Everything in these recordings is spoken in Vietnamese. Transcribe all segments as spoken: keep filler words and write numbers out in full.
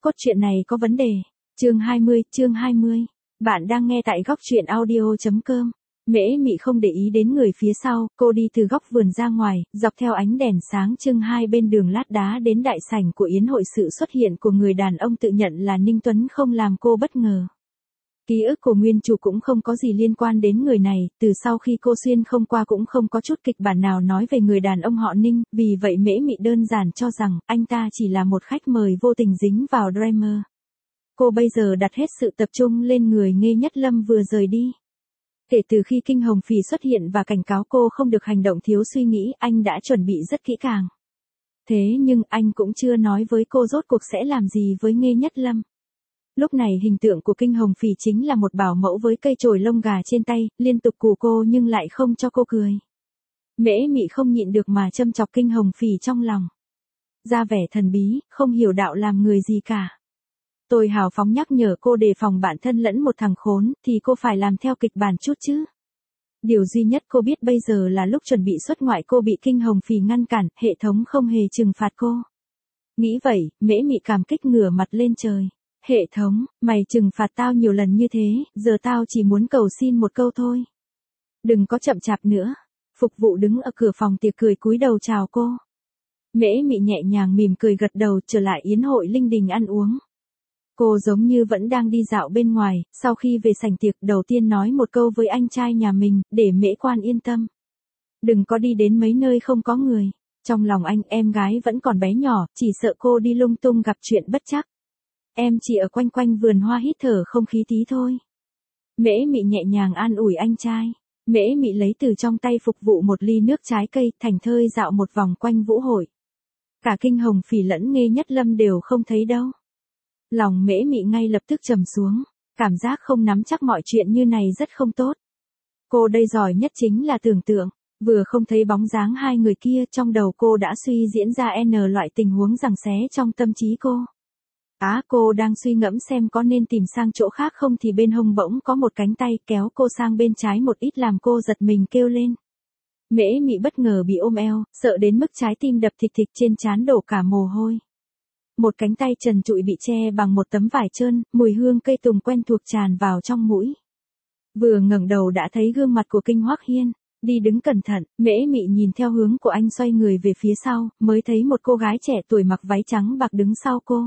cốt truyện này có vấn đề. Chương hai mươi, chương hai mươi. Bạn đang nghe tại góc truyện audio chấm com. Mễ Mị không để ý đến người phía sau, cô đi từ góc vườn ra ngoài, dọc theo ánh đèn sáng trưng hai bên đường lát đá đến đại sảnh của yến hội. Sự xuất hiện của người đàn ông tự nhận là Ninh Tuấn không làm cô bất ngờ. Ký ức của nguyên chủ cũng không có gì liên quan đến người này, từ sau khi cô xuyên không qua cũng không có chút kịch bản nào nói về người đàn ông họ Ninh, vì vậy Mễ Mị đơn giản cho rằng anh ta chỉ là một khách mời vô tình dính vào drama. Cô bây giờ đặt hết sự tập trung lên người Nghê Nhất Lâm vừa rời đi. Kể từ khi Kinh Hồng Phì xuất hiện và cảnh cáo cô không được hành động thiếu suy nghĩ, anh đã chuẩn bị rất kỹ càng. Thế nhưng anh cũng chưa nói với cô rốt cuộc sẽ làm gì với Nghê Nhất Lâm. Lúc này hình tượng của Kinh Hồng Phì chính là một bảo mẫu với cây chổi lông gà trên tay, liên tục cù cô nhưng lại không cho cô cười. Mễ Mị không nhịn được mà châm chọc Kinh Hồng Phì trong lòng. Ra vẻ thần bí, không hiểu đạo làm người gì cả. Tôi hào phóng nhắc nhở cô đề phòng bản thân lẫn một thằng khốn, thì cô phải làm theo kịch bản chút chứ. Điều duy nhất cô biết bây giờ là lúc chuẩn bị xuất ngoại cô bị Kinh Hồng Phì ngăn cản, hệ thống không hề trừng phạt cô. Nghĩ vậy, Mễ Mị cảm kích ngửa mặt lên trời. Hệ thống, mày trừng phạt tao nhiều lần như thế, giờ tao chỉ muốn cầu xin một câu thôi. Đừng có chậm chạp nữa. Phục vụ đứng ở cửa phòng tiệc cười cúi đầu chào cô. Mễ Mị nhẹ nhàng mỉm cười gật đầu trở lại yến hội linh đình ăn uống. Cô giống như vẫn đang đi dạo bên ngoài, sau khi về sảnh tiệc đầu tiên nói một câu với anh trai nhà mình, để Mễ Quan yên tâm. Đừng có đi đến mấy nơi không có người. Trong lòng anh, em gái vẫn còn bé nhỏ, chỉ sợ cô đi lung tung gặp chuyện bất trắc. Em chỉ ở quanh quanh vườn hoa hít thở không khí tí thôi. Mễ Mị nhẹ nhàng an ủi anh trai. Mễ Mị lấy từ trong tay phục vụ một ly nước trái cây, thành thơi dạo một vòng quanh vũ hội. Cả Kinh Hồng Phì lẫn Nghê Nhất Lâm đều không thấy đâu. Lòng Mễ Mị ngay lập tức trầm xuống, cảm giác không nắm chắc mọi chuyện như này rất không tốt. Cô đây giỏi nhất chính là tưởng tượng, vừa không thấy bóng dáng hai người kia, trong đầu cô đã suy diễn ra n loại tình huống giằng xé trong tâm trí cô. Á, cô đang suy ngẫm xem có nên tìm sang chỗ khác không thì bên hông bỗng có một cánh tay kéo cô sang bên trái một ít làm cô giật mình kêu lên. Mễ Mị bất ngờ bị ôm eo, sợ đến mức trái tim đập thịch thịch, trên trán đổ cả mồ hôi. Một cánh tay trần trụi bị che bằng một tấm vải trơn, mùi hương cây tùng quen thuộc tràn vào trong mũi. Vừa ngẩng đầu đã thấy gương mặt của Kinh Hoắc Hiên. Đi đứng cẩn thận, Mễ Mị nhìn theo hướng của anh xoay người về phía sau, mới thấy một cô gái trẻ tuổi mặc váy trắng bạc đứng sau cô.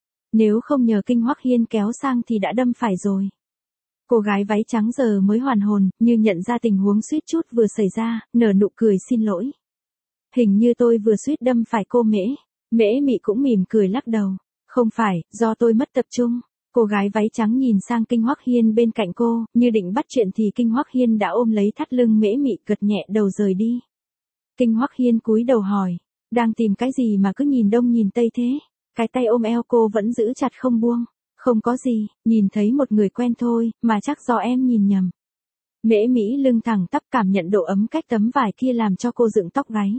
Nếu không nhờ Kinh Hoắc Hiên kéo sang thì đã đâm phải rồi. Cô gái váy trắng giờ mới hoàn hồn, như nhận ra tình huống suýt chút vừa xảy ra, nở nụ cười xin lỗi. Hình như tôi vừa suýt đâm phải cô Mễ. Mễ Mị cũng mỉm cười lắc đầu. Không phải, do tôi mất tập trung. Cô gái váy trắng nhìn sang Kinh Hoắc Hiên bên cạnh cô, như định bắt chuyện thì Kinh Hoắc Hiên đã ôm lấy thắt lưng Mễ Mị, gật nhẹ đầu rời đi. Kinh Hoắc Hiên cúi đầu hỏi, đang tìm cái gì mà cứ nhìn đông nhìn tây thế? Cái tay ôm eo cô vẫn giữ chặt không buông. Không có gì, nhìn thấy một người quen thôi, mà chắc do em nhìn nhầm. Mễ Mỹ lưng thẳng tắp, cảm nhận độ ấm cách tấm vải kia làm cho cô dựng tóc gáy.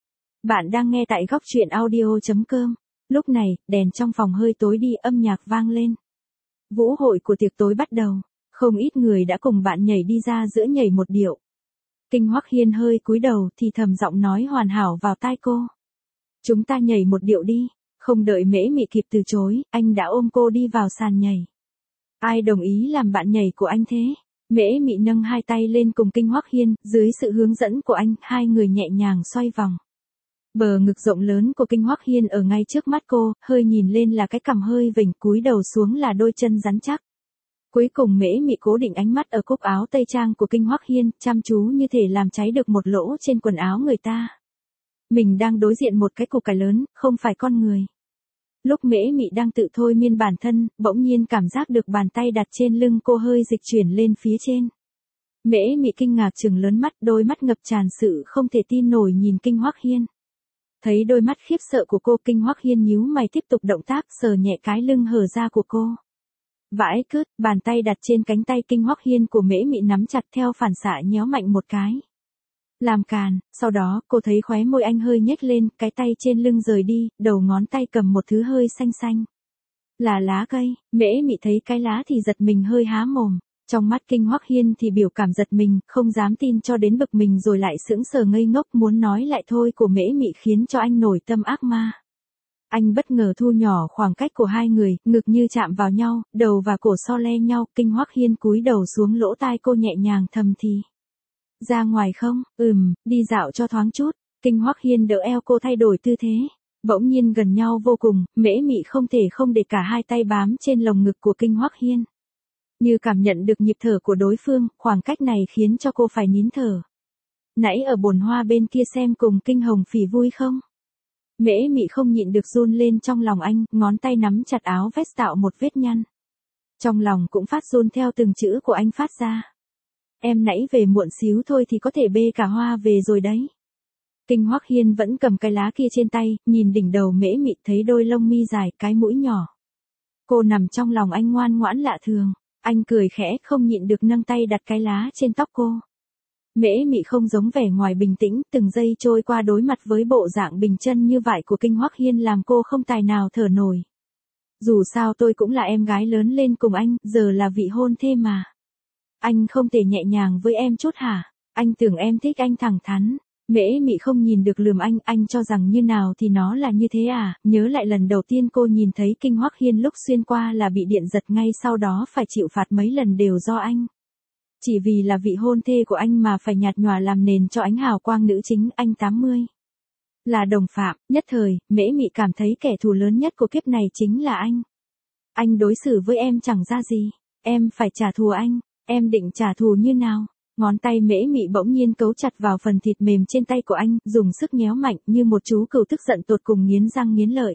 Bạn đang nghe tại góc truyện audio chấm com. Lúc này, đèn trong phòng hơi tối đi, âm nhạc vang lên. Vũ hội của tiệc tối bắt đầu. Không ít người đã cùng bạn nhảy đi ra giữa nhảy một điệu. Kinh Hoắc Hiên hơi cúi đầu thì thầm giọng nói hoàn hảo vào tai cô. Chúng ta nhảy một điệu đi. Không đợi Mễ Mị kịp từ chối, anh đã ôm cô đi vào sàn nhảy. Ai đồng ý làm bạn nhảy của anh thế? Mễ Mị nâng hai tay lên cùng Kinh Hoắc Hiên, dưới sự hướng dẫn của anh, hai người nhẹ nhàng xoay vòng. Bờ ngực rộng lớn của Kinh Hoắc Hiên ở ngay trước mắt cô, hơi nhìn lên là cái cằm hơi vểnh, cúi đầu xuống là đôi chân rắn chắc. Cuối cùng Mễ Mị cố định ánh mắt ở cúc áo tây trang của Kinh Hoắc Hiên, chăm chú như thể làm cháy được một lỗ trên quần áo người ta. Mình đang đối diện một cái củ cải lớn, không phải con người. Lúc Mễ Mị đang tự thôi miên bản thân, bỗng nhiên cảm giác được bàn tay đặt trên lưng cô hơi dịch chuyển lên phía trên. Mễ Mị kinh ngạc trừng lớn mắt, đôi mắt ngập tràn sự không thể tin nổi nhìn Kinh Hoắc Hiên. Thấy đôi mắt khiếp sợ của cô, Kinh Hoắc Hiên nhíu mày tiếp tục động tác sờ nhẹ cái lưng hở ra của cô. Vãi cứt, bàn tay đặt trên cánh tay Kinh Hoắc Hiên của Mễ Mị nắm chặt, theo phản xạ nhéo mạnh một cái. Làm càn, sau đó cô thấy khóe môi anh hơi nhếch lên, cái tay trên lưng rời đi, đầu ngón tay cầm một thứ hơi xanh xanh. Là lá cây. Mễ Mị thấy cái lá thì giật mình hơi há mồm. Trong mắt Kinh Hoắc Hiên thì biểu cảm giật mình, không dám tin cho đến bực mình rồi lại sững sờ ngây ngốc, muốn nói lại thôi của Mễ Mị khiến cho anh nổi tâm ác ma. Anh bất ngờ thu nhỏ khoảng cách của hai người, ngực như chạm vào nhau, đầu và cổ so le nhau, Kinh Hoắc Hiên cúi đầu xuống lỗ tai cô nhẹ nhàng thầm thì. Ra ngoài không? Ừm, đi dạo cho thoáng chút. Kinh Hoắc Hiên đỡ eo cô thay đổi tư thế. Bỗng nhiên gần nhau vô cùng, Mễ Mị không thể không để cả hai tay bám trên lồng ngực của Kinh Hoắc Hiên. Như cảm nhận được nhịp thở của đối phương, khoảng cách này khiến cho cô phải nín thở. Nãy ở bồn hoa bên kia xem cùng Kinh Hồng Phỉ vui không? Mễ Mị không nhịn được run lên trong lòng anh, ngón tay nắm chặt áo vest tạo một vết nhăn. Trong lòng cũng phát run theo từng chữ của anh phát ra. Em nãy về muộn xíu thôi thì có thể bê cả hoa về rồi đấy. Kinh Hoắc Hiên vẫn cầm cái lá kia trên tay, nhìn đỉnh đầu Mễ Mị thấy đôi lông mi dài, cái mũi nhỏ. Cô nằm trong lòng anh ngoan ngoãn lạ thường. Anh cười khẽ, không nhịn được nâng tay đặt cái lá trên tóc cô. Mễ Mị không giống vẻ ngoài bình tĩnh, từng giây trôi qua đối mặt với bộ dạng bình chân như vậy của Kinh Hoắc Hiên làm cô không tài nào thở nổi. Dù sao tôi cũng là em gái lớn lên cùng anh, giờ là vị hôn thê mà. Anh không thể nhẹ nhàng với em chút hả? Anh tưởng em thích anh thẳng thắn. Mễ Mị không nhìn được lườm anh, anh cho rằng như nào thì nó là như thế à, nhớ lại lần đầu tiên cô nhìn thấy Kinh Hoắc Hiên lúc xuyên qua là bị điện giật ngay sau đó phải chịu phạt mấy lần đều do anh. Chỉ vì là vị hôn thê của anh mà phải nhạt nhòa làm nền cho ánh hào quang nữ chính anh tám mươi. Là đồng phạm, nhất thời, Mễ Mị cảm thấy kẻ thù lớn nhất của kiếp này chính là anh. Anh đối xử với em chẳng ra gì, em phải trả thù anh, em định trả thù như nào? Ngón tay Mễ Mị bỗng nhiên cấu chặt vào phần thịt mềm trên tay của anh, dùng sức nhéo mạnh như một chú cừu tức giận tột cùng nghiến răng nghiến lợi.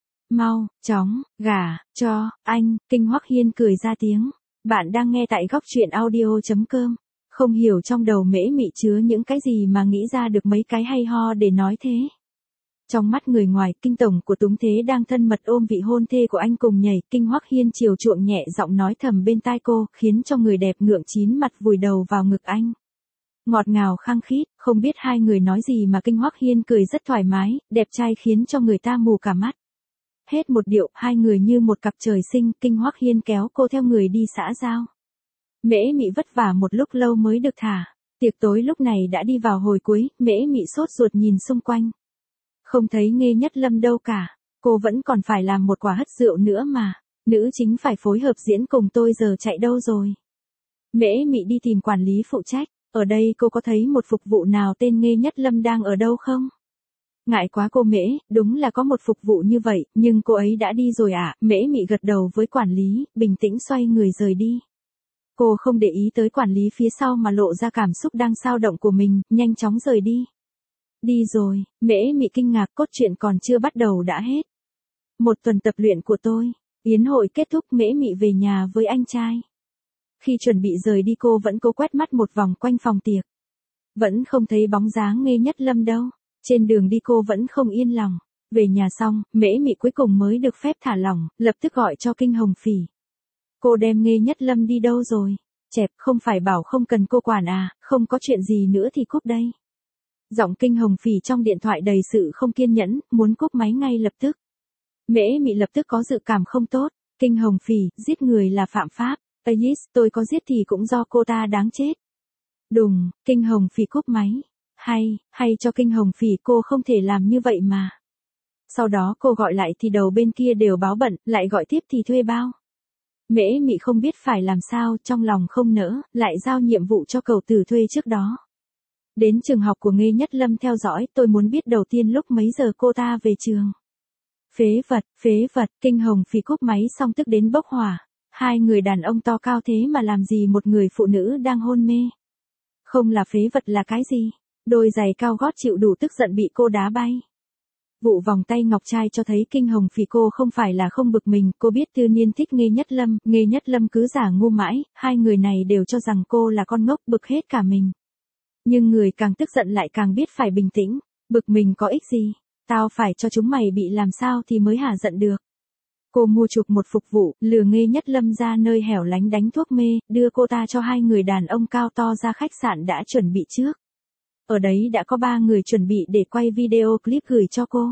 Mau, chóng, gả, cho, anh, Kinh Hoắc Hiên cười ra tiếng. Bạn đang nghe tại góc truyện audio chấm com. Không hiểu trong đầu Mễ Mị chứa những cái gì mà nghĩ ra được mấy cái hay ho để nói thế. Trong mắt người ngoài, Kinh tổng của Túng Thế đang thân mật ôm vị hôn thê của anh cùng nhảy, Kinh Hoắc Hiên chiều chuộng nhẹ giọng nói thầm bên tai cô, khiến cho người đẹp ngượng chín mặt vùi đầu vào ngực anh. Ngọt ngào khăng khít, không biết hai người nói gì mà Kinh Hoắc Hiên cười rất thoải mái, đẹp trai khiến cho người ta mù cả mắt. Hết một điệu, hai người như một cặp trời sinh, Kinh Hoắc Hiên kéo cô theo người đi xã giao. Mễ Mị vất vả một lúc lâu mới được thả. Tiệc tối lúc này đã đi vào hồi cuối, Mễ Mị sốt ruột nhìn xung quanh. Không thấy Nghê Nhất Lâm đâu cả, cô vẫn còn phải làm một quả hất rượu nữa mà, nữ chính phải phối hợp diễn cùng tôi giờ chạy đâu rồi. Mễ Mị đi tìm quản lý phụ trách, ở đây cô có thấy một phục vụ nào tên Nghê Nhất Lâm đang ở đâu không? Ngại quá cô Mễ, đúng là có một phục vụ như vậy, nhưng cô ấy đã đi rồi ạ. À? Mễ Mị gật đầu với quản lý, bình tĩnh xoay người rời đi. Cô không để ý tới quản lý phía sau mà lộ ra cảm xúc đang xao động của mình, nhanh chóng rời đi. Đi rồi, Mễ Mị kinh ngạc, cốt truyện còn chưa bắt đầu đã hết. Một tuần tập luyện của tôi, yến hội kết thúc, Mễ Mị về nhà với anh trai. Khi chuẩn bị rời đi cô vẫn cố quét mắt một vòng quanh phòng tiệc. Vẫn không thấy bóng dáng Nghê Nhất Lâm đâu. Trên đường đi cô vẫn không yên lòng. Về nhà xong, Mễ Mị cuối cùng mới được phép thả lỏng, lập tức gọi cho Kinh Hồng Phỉ. Cô đem Nghê Nhất Lâm đi đâu rồi? Chẹp, không phải bảo không cần cô quản à, không có chuyện gì nữa thì cúp đây. Giọng Kinh Hồng Phỉ trong điện thoại đầy sự không kiên nhẫn, muốn cúp máy ngay lập tức. Mễ Mị lập tức có dự cảm không tốt. Kinh Hồng Phỉ, giết người là phạm pháp. Ayis, tôi có giết thì cũng do cô ta đáng chết. Đùng, Kinh Hồng Phỉ cúp máy. Hay, hay cho Kinh Hồng Phỉ, cô không thể làm như vậy mà. Sau đó cô gọi lại thì đầu bên kia đều báo bận, lại gọi tiếp thì thuê bao. Mễ Mị không biết phải làm sao, trong lòng không nỡ, lại giao nhiệm vụ cho cầu tử thuê trước đó. Đến trường học của Nghê Nhất Lâm theo dõi, tôi muốn biết đầu tiên lúc mấy giờ cô ta về trường. Phế vật, phế vật, Kinh Hồng Phỉ cúp máy xong tức đến bốc hỏa. Hai người đàn ông to cao thế mà làm gì một người phụ nữ đang hôn mê. Không là phế vật là cái gì? Đôi giày cao gót chịu đủ tức giận bị cô đá bay. Vụ vòng tay ngọc trai cho thấy Kinh Hồng Phỉ cô không phải là không bực mình, cô biết Tư Niên thích Nghê Nhất Lâm, Nghê Nhất Lâm cứ giả ngu mãi, hai người này đều cho rằng cô là con ngốc, bực hết cả mình. Nhưng người càng tức giận lại càng biết phải bình tĩnh, bực mình có ích gì, tao phải cho chúng mày bị làm sao thì mới hả giận được. Cô mua chuộc một phục vụ, lừa Nghê Nhất Lâm ra nơi hẻo lánh đánh thuốc mê, đưa cô ta cho hai người đàn ông cao to ra khách sạn đã chuẩn bị trước. Ở đấy đã có ba người chuẩn bị để quay video clip gửi cho cô.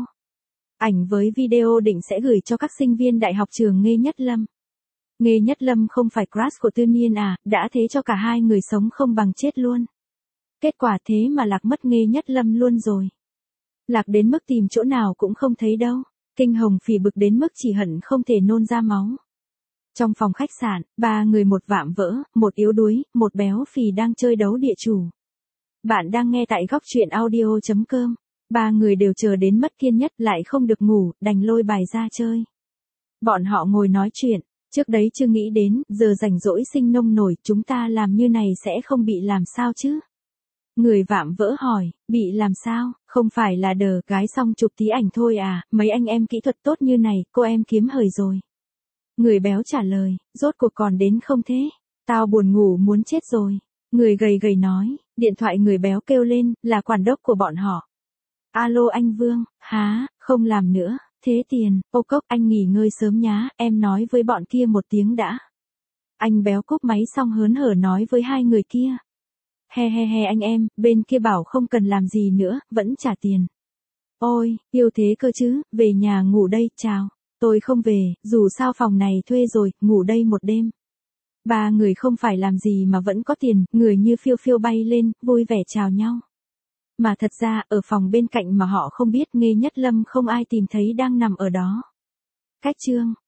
Ảnh với video định sẽ gửi cho các sinh viên đại học trường Nghê Nhất Lâm. Nghê Nhất Lâm không phải crush của Tư Niên à, đã thế cho cả hai người sống không bằng chết luôn. Kết quả thế mà lạc mất Nghê Nhất Lâm luôn rồi. Lạc đến mức tìm chỗ nào cũng không thấy đâu. Kinh Hồng Phỉ bực đến mức chỉ hận không thể nôn ra máu. Trong phòng khách sạn, ba người một vạm vỡ, một yếu đuối, một béo phì đang chơi đấu địa chủ. Bạn đang nghe tại góc truyện audio chấm com. Ba người đều chờ đến mất kiên nhất lại không được ngủ, đành lôi bài ra chơi. Bọn họ ngồi nói chuyện, trước đấy chưa nghĩ đến, giờ rảnh rỗi sinh nông nổi, chúng ta làm như này sẽ không bị làm sao chứ? Người vạm vỡ hỏi, bị làm sao, không phải là đờ gái xong chụp tí ảnh thôi à, mấy anh em kỹ thuật tốt như này, cô em kiếm hời rồi. Người béo trả lời, rốt cuộc còn đến không thế? Tao buồn ngủ muốn chết rồi. Người gầy gầy nói, điện thoại người béo kêu lên, là quản đốc của bọn họ. Alo anh Vương, há, không làm nữa, thế tiền, ô cốc anh nghỉ ngơi sớm nhá, em nói với bọn kia một tiếng đã. Anh béo cúp máy xong hớn hở nói với hai người kia. He he he anh em, bên kia bảo không cần làm gì nữa, vẫn trả tiền. Ôi, yêu thế cơ chứ, về nhà ngủ đây, chào. Tôi không về, dù sao phòng này thuê rồi, ngủ đây một đêm. Ba người không phải làm gì mà vẫn có tiền, người như phiêu phiêu bay lên, vui vẻ chào nhau. Mà thật ra, ở phòng bên cạnh mà họ không biết Nghê Nhất Lâm không ai tìm thấy đang nằm ở đó. Cách chương